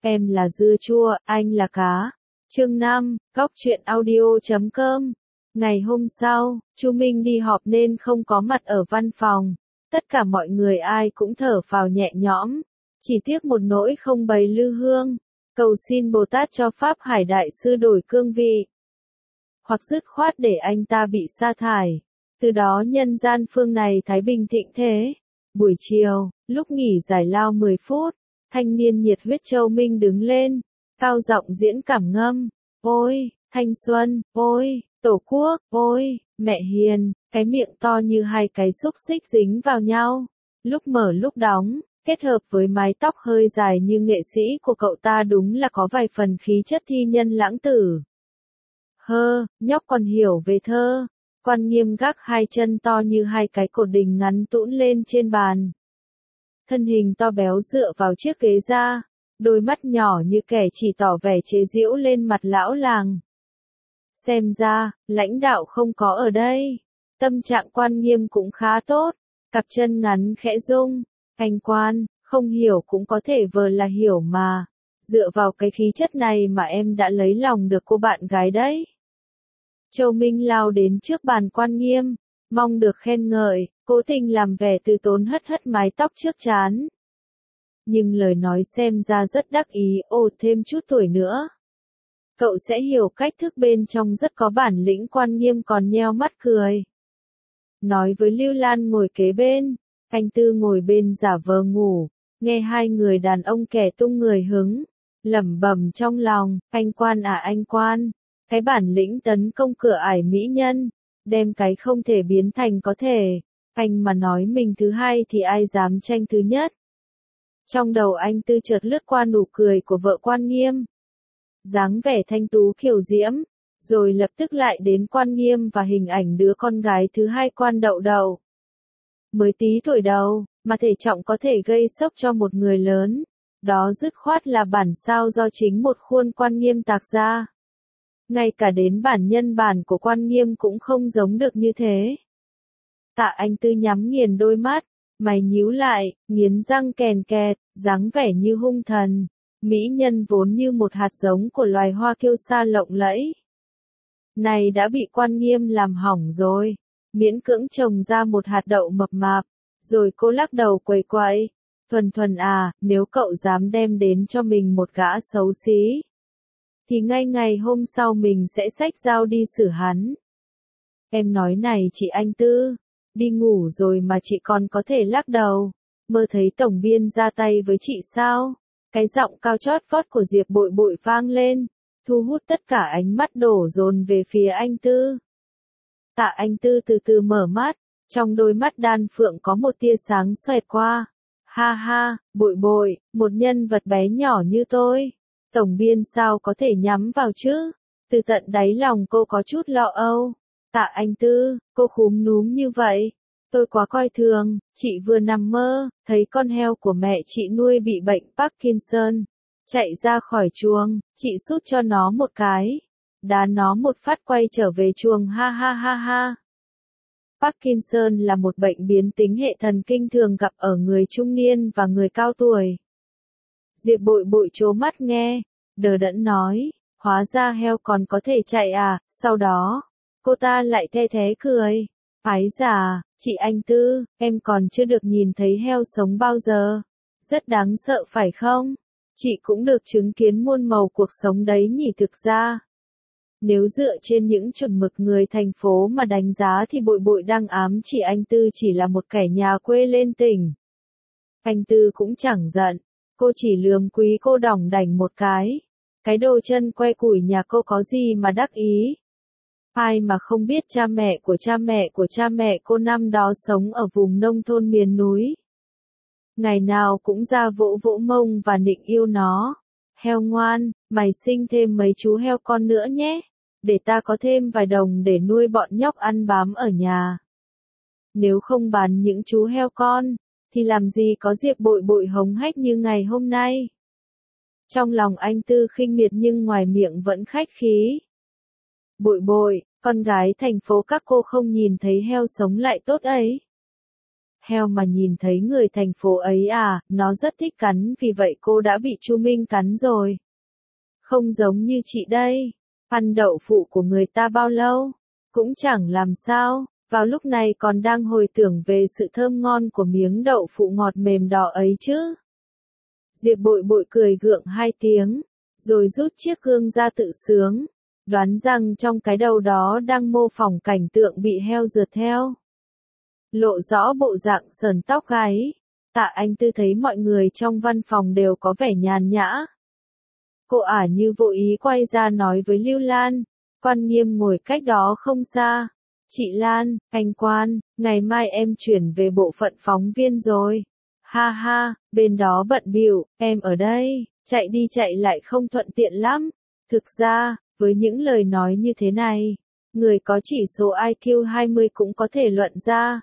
Em là dưa chua, anh là cá. Chương 5, Góc truyện audio.com. Ngày hôm sau, Chu Minh đi họp nên không có mặt ở văn phòng. Tất cả mọi người ai cũng thở phào nhẹ nhõm. Chỉ tiếc một nỗi không bày lư hương. Cầu xin Bồ Tát cho Pháp Hải Đại Sư đổi cương vị. Hoặc dứt khoát để anh ta bị sa thải. Từ đó nhân gian phương này thái bình thịnh thế. Buổi chiều, lúc nghỉ giải lao 10 phút, thanh niên nhiệt huyết Châu Minh đứng lên, cao giọng diễn cảm ngâm. Ôi, thanh xuân, ôi, tổ quốc, ôi, mẹ hiền, cái miệng to như hai cái xúc xích dính vào nhau. Lúc mở lúc đóng, kết hợp với mái tóc hơi dài như nghệ sĩ của cậu ta đúng là có vài phần khí chất thi nhân lãng tử. Nhóc còn hiểu về thơ. Quan Nghiêm gác hai chân to như hai cái cột đình ngắn tũn lên trên bàn. Thân hình to béo dựa vào chiếc ghế da, đôi mắt nhỏ như kẻ chỉ tỏ vẻ chế giễu lên mặt lão làng. Xem ra, lãnh đạo không có ở đây. Tâm trạng Quan Nghiêm cũng khá tốt, cặp chân ngắn khẽ rung. Anh Quan, không hiểu cũng có thể vờ là hiểu mà. Dựa vào cái khí chất này mà em đã lấy lòng được cô bạn gái đấy. Châu Minh lao đến trước bàn Quan Nghiêm, mong được khen ngợi, cố tình làm vẻ từ tốn hất hất mái tóc trước trán. Nhưng lời nói xem ra rất đắc ý, thêm chút tuổi nữa. Cậu sẽ hiểu cách thức bên trong rất có bản lĩnh. Quan Nghiêm còn nheo mắt cười. Nói với Lưu Lan ngồi kế bên, anh Tư ngồi bên giả vờ ngủ, nghe hai người đàn ông kẻ tung người hứng, lẩm bẩm trong lòng, anh Quan à anh Quan. Cái bản lĩnh tấn công cửa ải mỹ nhân, đem cái không thể biến thành có thể, anh mà nói mình thứ hai thì ai dám tranh thứ nhất. Trong đầu anh Tư chợt lướt qua nụ cười của vợ Quan Nghiêm, dáng vẻ thanh tú kiều diễm, rồi lập tức lại đến Quan Nghiêm và hình ảnh đứa con gái thứ hai Quan Đậu Đậu. Mới tí tuổi đầu, mà thể trọng có thể gây sốc cho một người lớn, đó dứt khoát là bản sao do chính một khuôn Quan Nghiêm tạc ra. Ngay cả đến bản nhân bản của Quan Nghiêm cũng không giống được như thế. Tạ Anh Tư nhắm nghiền đôi mắt, mày nhíu lại, nghiến răng kèn kẹt, dáng vẻ như hung thần. Mỹ nhân vốn như một hạt giống của loài hoa kiêu sa lộng lẫy. Này đã bị Quan Nghiêm làm hỏng rồi. Miễn cưỡng trồng ra một hạt đậu mập mạp. Rồi cô lắc đầu quầy quậy. Thuần Thuần à, nếu cậu dám đem đến cho mình một gã xấu xí, thì ngay ngày hôm sau mình sẽ xách dao đi xử hắn. Em nói này chị Anh Tư, đi ngủ rồi mà chị còn có thể lắc đầu, mơ thấy tổng biên ra tay với chị sao? Cái giọng cao chót vót của Diệp Bội Bội vang lên, thu hút tất cả ánh mắt đổ dồn về phía anh Tư. Tạ Anh Tư từ từ mở mắt, trong đôi mắt đan phượng có một tia sáng xoẹt qua. Ha ha, Bội Bội, một nhân vật bé nhỏ như tôi, tổng biên sao có thể nhắm vào chứ? Từ tận đáy lòng cô có chút lo âu. Tạ Anh Tư, cô khúm núm như vậy. Tôi quá coi thường, chị vừa nằm mơ, thấy con heo của mẹ chị nuôi bị bệnh Parkinson. Chạy ra khỏi chuồng, chị sút cho nó một cái. Đá nó một phát quay trở về chuồng ha ha ha ha. Parkinson là một bệnh biến tính hệ thần kinh thường gặp ở người trung niên và người cao tuổi. Diệp Bội Bội trố mắt nghe, đờ đẫn nói, hóa ra heo còn có thể chạy à, sau đó, cô ta lại the thé cười. Ái già, chị Anh Tư, em còn chưa được nhìn thấy heo sống bao giờ. Rất đáng sợ phải không? Chị cũng được chứng kiến muôn màu cuộc sống đấy nhỉ. Thực ra, nếu dựa trên những chuẩn mực người thành phố mà đánh giá thì Bội Bội đang ám chị Anh Tư chỉ là một kẻ nhà quê lên tỉnh. Anh Tư cũng chẳng giận, cô chỉ lườm quý cô đỏng đảnh một cái. Cái đồ chân que củi nhà cô có gì mà đắc ý? Ai mà không biết cha mẹ cô năm đó sống ở vùng nông thôn miền núi. Ngày nào cũng ra vỗ vỗ mông và nịnh yêu nó. Heo ngoan, mày sinh thêm mấy chú heo con nữa nhé, để ta có thêm vài đồng để nuôi bọn nhóc ăn bám ở nhà. Nếu không bán những chú heo con, thì làm gì có Diệp Bội Bội hống hách như ngày hôm nay. Trong lòng anh Tư khinh miệt nhưng ngoài miệng vẫn khách khí. Bội Bội, con gái thành phố các cô không nhìn thấy heo sống lại tốt ấy. Heo mà nhìn thấy người thành phố ấy à, nó rất thích cắn vì vậy cô đã bị Chu Minh cắn rồi. Không giống như chị đây. Ăn đậu phụ của người ta bao lâu? Cũng chẳng làm sao, vào lúc này còn đang hồi tưởng về sự thơm ngon của miếng đậu phụ ngọt mềm đỏ ấy chứ. Diệp Bội Bội cười gượng 2 tiếng, rồi rút chiếc gương ra tự sướng, đoán rằng trong cái đầu đó đang mô phỏng cảnh tượng bị heo rượt theo. Lộ rõ bộ dạng sờn tóc gáy, Tạ Anh Tư thấy mọi người trong văn phòng đều có vẻ nhàn nhã. Cô ả như vô ý quay ra nói với Lưu Lan, Quan Nghiêm ngồi cách đó không xa. Chị Lan, anh Quan, ngày mai em chuyển về bộ phận phóng viên rồi. Ha ha, bên đó bận bịu, em ở đây, chạy đi chạy lại không thuận tiện lắm. Thực ra, với những lời nói như thế này, người có chỉ số IQ 20 cũng có thể luận ra.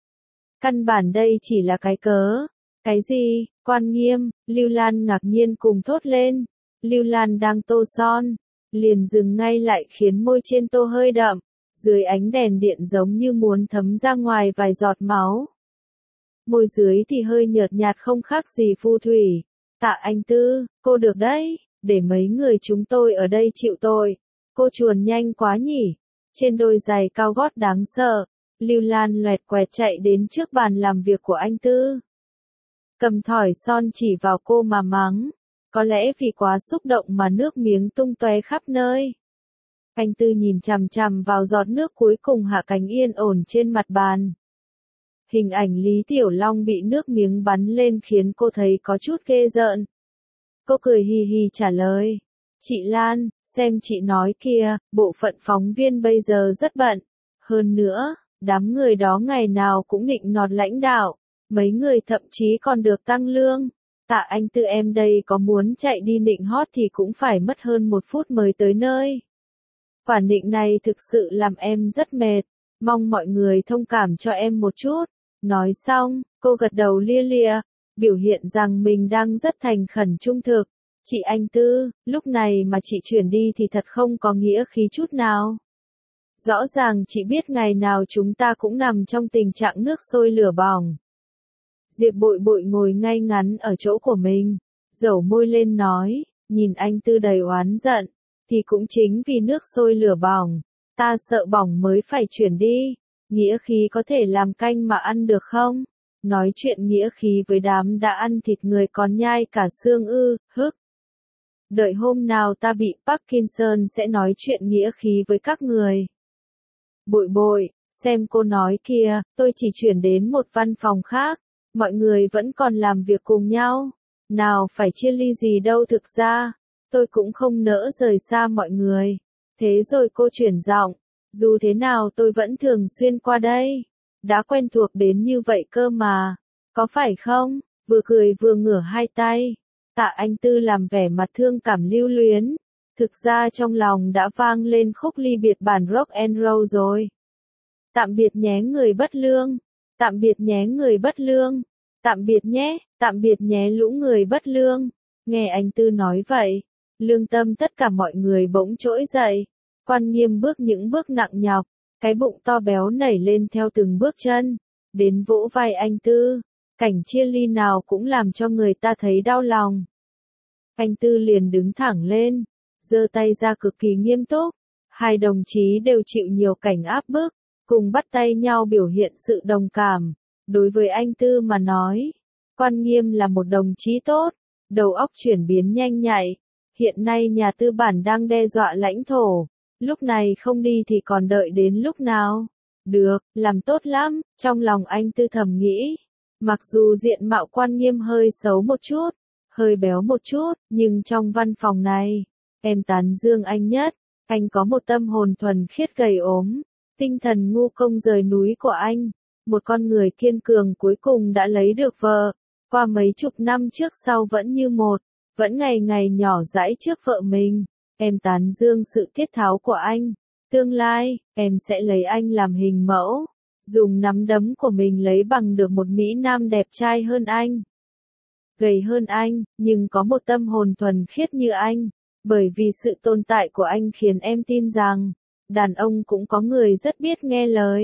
Căn bản đây chỉ là cái cớ. Cái gì? Quan Nghiêm, Lưu Lan ngạc nhiên cùng thốt lên. Lưu Lan đang tô son, liền dừng ngay lại khiến môi trên tô hơi đậm, dưới ánh đèn điện giống như muốn thấm ra ngoài vài giọt máu. Môi dưới thì hơi nhợt nhạt không khác gì phù thủy. Tạ Anh Tư, cô được đấy, để mấy người chúng tôi ở đây chịu tội. Cô chuồn nhanh quá nhỉ. Trên đôi giày cao gót đáng sợ, Lưu Lan loẹt quẹt chạy đến trước bàn làm việc của anh Tư. Cầm thỏi son chỉ vào cô mà mắng. Có lẽ vì quá xúc động mà nước miếng tung tóe khắp nơi. Anh Tư nhìn chằm chằm vào giọt nước cuối cùng hạ cánh yên ổn trên mặt bàn. Hình ảnh Lý Tiểu Long bị nước miếng bắn lên khiến cô thấy có chút ghê rợn. Cô cười hì hì trả lời. Chị Lan, xem chị nói kìa, bộ phận phóng viên bây giờ rất bận. Hơn nữa, đám người đó ngày nào cũng nịnh nọt lãnh đạo. Mấy người thậm chí còn được tăng lương. Tạ Anh Tư em đây có muốn chạy đi nịnh hót thì cũng phải mất hơn 1 phút mới tới nơi. Quả nịnh này thực sự làm em rất mệt. Mong mọi người thông cảm cho em một chút. Nói xong, cô gật đầu lia lịa, biểu hiện rằng mình đang rất thành khẩn trung thực. Chị Anh Tư, lúc này mà chị chuyển đi thì thật không có nghĩa khí chút nào. Rõ ràng chị biết ngày nào chúng ta cũng nằm trong tình trạng nước sôi lửa bỏng. Diệp Bội Bội ngồi ngay ngắn ở chỗ của mình, dẩu môi lên nói, nhìn anh Tư đầy oán giận, thì cũng chính vì nước sôi lửa bỏng, ta sợ bỏng mới phải chuyển đi. Nghĩa khí có thể làm canh mà ăn được không? Nói chuyện nghĩa khí với đám đã ăn thịt người còn nhai cả xương ư, hức. Đợi hôm nào ta bị Parkinson sẽ nói chuyện nghĩa khí với các người. Bội Bội, xem cô nói kìa, tôi chỉ chuyển đến một văn phòng khác, mọi người vẫn còn làm việc cùng nhau. Nào phải chia ly gì đâu thực ra, tôi cũng không nỡ rời xa mọi người. Thế rồi cô chuyển giọng. Dù thế nào tôi vẫn thường xuyên qua đây. Đã quen thuộc đến như vậy cơ mà. Có phải không? Vừa cười vừa ngửa 2 tay. Tạ Anh Tư làm vẻ mặt thương cảm lưu luyến. Thực ra trong lòng đã vang lên khúc ly biệt bản rock and roll rồi. Tạm biệt nhé người bất lương. Tạm biệt nhé người bất lương. Tạm biệt nhé lũ người bất lương. Nghe anh Tư nói vậy, lương tâm tất cả mọi người bỗng trỗi dậy. Quan Nghiêm bước những bước nặng nhọc, cái bụng to béo nảy lên theo từng bước chân, đến vỗ vai anh Tư. Cảnh chia ly nào cũng làm cho người ta thấy đau lòng. Anh Tư liền đứng thẳng lên, giơ tay ra cực kỳ nghiêm túc. Hai đồng chí đều chịu nhiều cảnh áp bức, cùng bắt tay nhau biểu hiện sự đồng cảm. Đối với anh Tư mà nói, Quan Nghiêm là một đồng chí tốt, đầu óc chuyển biến nhanh nhạy. Hiện nay nhà tư bản đang đe dọa lãnh thổ. Lúc này không đi thì còn đợi đến lúc nào? Được, làm tốt lắm, trong lòng anh Tư thầm nghĩ. Mặc dù diện mạo Quan Nghiêm hơi xấu một chút, hơi béo một chút, nhưng trong văn phòng này, em tán dương anh nhất. Anh có một tâm hồn thuần khiết gầy ốm, tinh thần ngu công rời núi của anh. Một con người kiên cường cuối cùng đã lấy được vợ. Qua mấy chục năm trước sau vẫn như một, vẫn ngày ngày nhỏ dãi trước vợ mình. Em tán dương sự thiết tháo của anh. Tương lai, em sẽ lấy anh làm hình mẫu. Dùng nắm đấm của mình lấy bằng được một Mỹ Nam đẹp trai hơn anh. Gầy hơn anh, nhưng có một tâm hồn thuần khiết như anh. Bởi vì sự tồn tại của anh khiến em tin rằng, đàn ông cũng có người rất biết nghe lời.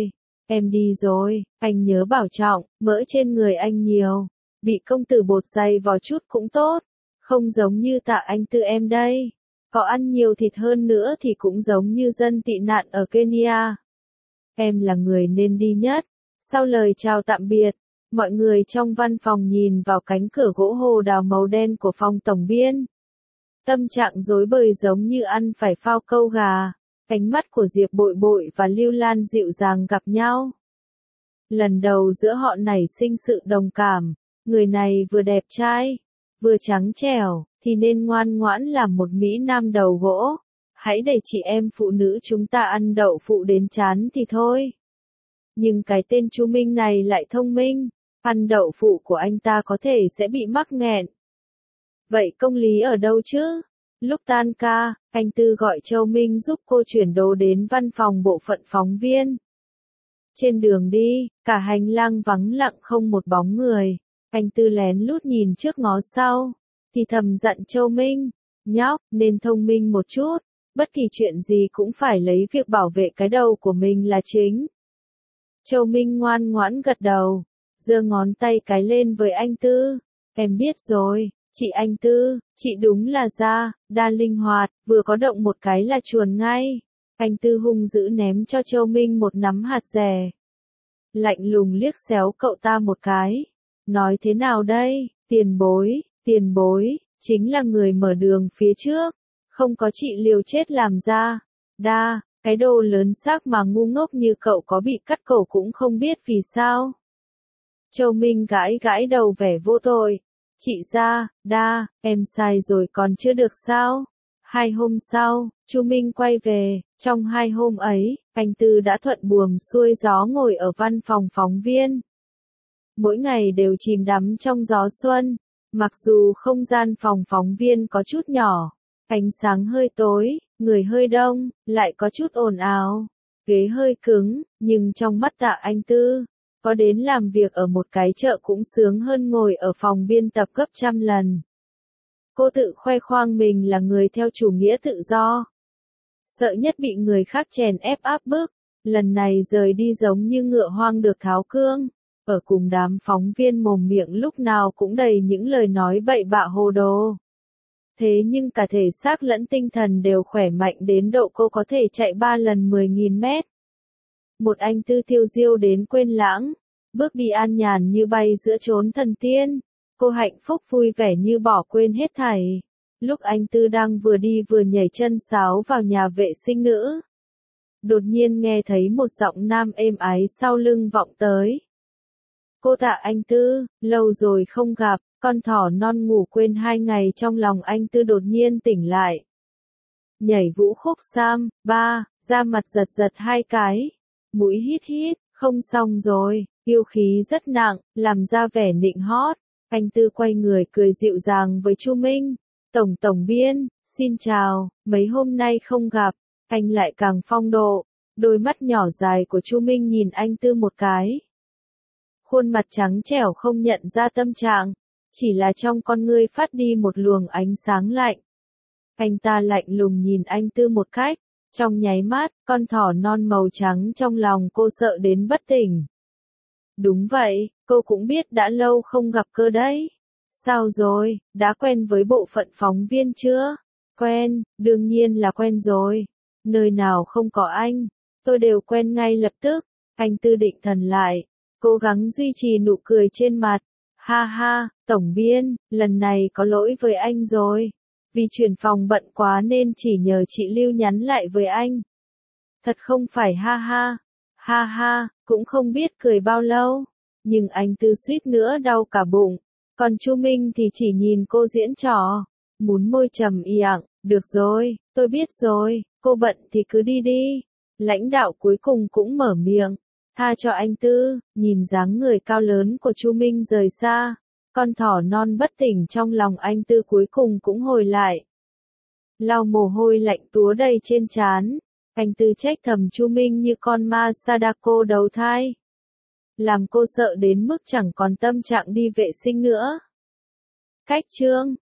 em đi rồi, anh nhớ bảo trọng, mỡ trên người anh nhiều, bị công tử bột dày vò chút cũng tốt, không giống như Tạ Anh Tư em đây, có ăn nhiều thịt hơn nữa thì cũng giống như dân tị nạn ở Kenya. Em là người nên đi nhất. Sau lời chào tạm biệt, mọi người trong văn phòng nhìn vào cánh cửa gỗ hồ đào màu đen của phòng tổng biên. Tâm trạng rối bời giống như ăn phải phao câu gà, ánh mắt của Diệp Bội Bội và Lưu Lan dịu dàng gặp nhau. Lần đầu giữa họ nảy sinh sự đồng cảm, người này vừa đẹp trai, vừa trắng trẻo, thì nên ngoan ngoãn làm một mỹ nam đầu gỗ. Hãy để chị em phụ nữ chúng ta ăn đậu phụ đến chán thì thôi. Nhưng cái tên Chu Minh này lại thông minh, ăn đậu phụ của anh ta có thể sẽ bị mắc nghẹn. Vậy công lý ở đâu chứ? Lúc tan ca, anh Tư gọi Châu Minh giúp cô chuyển đồ đến văn phòng bộ phận phóng viên. Trên đường đi, cả hành lang vắng lặng không một bóng người. Anh Tư lén lút nhìn trước ngó sau, thì thầm dặn Châu Minh, nhóc, nên thông minh một chút, bất kỳ chuyện gì cũng phải lấy việc bảo vệ cái đầu của mình là chính. Châu Minh ngoan ngoãn gật đầu, giơ ngón tay cái lên với anh Tư, em biết rồi, chị Anh Tư, chị đúng là đa linh hoạt, vừa có động một cái là chuồn ngay. Anh Tư hung dữ ném cho Châu Minh một nắm hạt dẻ. Lạnh lùng liếc xéo cậu ta một cái. Nói thế nào đây, tiền bối, chính là người mở đường phía trước. Không có chị liều chết làm ra. Cái đồ lớn xác mà ngu ngốc như cậu có bị cắt cổ cũng không biết vì sao. Châu Minh gãi gãi đầu vẻ vô tội. Chị em sai rồi còn chưa được sao? 2 hôm sau, Chu Minh quay về, trong 2 hôm ấy, anh Tư đã thuận buồm xuôi gió ngồi ở văn phòng phóng viên. Mỗi ngày đều chìm đắm trong gió xuân, mặc dù không gian phòng phóng viên có chút nhỏ, ánh sáng hơi tối, người hơi đông, lại có chút ồn ào, ghế hơi cứng, nhưng trong mắt Tạ Anh Tư, có đến làm việc ở một cái chợ cũng sướng hơn ngồi ở phòng biên tập gấp trăm lần. Cô tự khoe khoang mình là người theo chủ nghĩa tự do. Sợ nhất bị người khác chèn ép áp bức, lần này rời đi giống như ngựa hoang được tháo cương, ở cùng đám phóng viên mồm miệng lúc nào cũng đầy những lời nói bậy bạ hồ đồ. Thế nhưng cả thể xác lẫn tinh thần đều khỏe mạnh đến độ cô có thể chạy 3 lần 10.000 mét. Một anh Tư tiêu diêu đến quên lãng, bước đi an nhàn như bay giữa chốn thần tiên. Cô hạnh phúc vui vẻ như bỏ quên hết thảy. Lúc anh Tư đang vừa đi vừa nhảy chân sáo vào nhà vệ sinh nữ. Đột nhiên nghe thấy một giọng nam êm ái sau lưng vọng tới. Cô Tạ Anh Tư, lâu rồi không gặp, con thỏ non ngủ quên 2 ngày trong lòng anh Tư đột nhiên tỉnh lại. Nhảy vũ khúc sam, ra mặt giật giật 2 cái. Mũi hít hít, không xong rồi, yêu khí rất nặng, làm ra vẻ nịnh hót. Anh Tư quay người cười dịu dàng với Chu Minh. Tổng biên, xin chào, mấy hôm nay không gặp, anh lại càng phong độ. Đôi mắt nhỏ dài của Chu Minh nhìn anh Tư một cái. Khuôn mặt trắng trẻo không nhận ra tâm trạng, chỉ là trong con ngươi phát đi một luồng ánh sáng lạnh. Anh ta lạnh lùng nhìn anh Tư một cách, trong nháy mắt, con thỏ non màu trắng trong lòng cô sợ đến bất tỉnh. Đúng vậy, cô cũng biết đã lâu không gặp cơ đấy. Sao rồi, đã quen với bộ phận phóng viên chưa? Quen, đương nhiên là quen rồi. Nơi nào không có anh, tôi đều quen ngay lập tức. Anh Tư định thần lại, cố gắng duy trì nụ cười trên mặt. Ha ha, tổng biên, lần này có lỗi với anh rồi. Vì chuyển phòng bận quá nên chỉ nhờ chị Lưu nhắn lại với anh. Thật không phải ha ha, cũng không biết cười bao lâu. Nhưng anh Tư suýt nữa đau cả bụng. Còn Chu Minh thì chỉ nhìn cô diễn trò. Múi môi trầm ỉa, được rồi, tôi biết rồi, cô bận thì cứ đi đi. Lãnh đạo cuối cùng cũng mở miệng. Tha cho anh Tư, nhìn dáng người cao lớn của Chu Minh rời xa. Con thỏ non bất tỉnh trong lòng anh Tư cuối cùng cũng hồi lại. Lau mồ hôi lạnh túa đầy trên trán. Anh Tư trách thầm Chu Minh như con ma Sadako đầu thai. Làm cô sợ đến mức chẳng còn tâm trạng đi vệ sinh nữa. Cách chương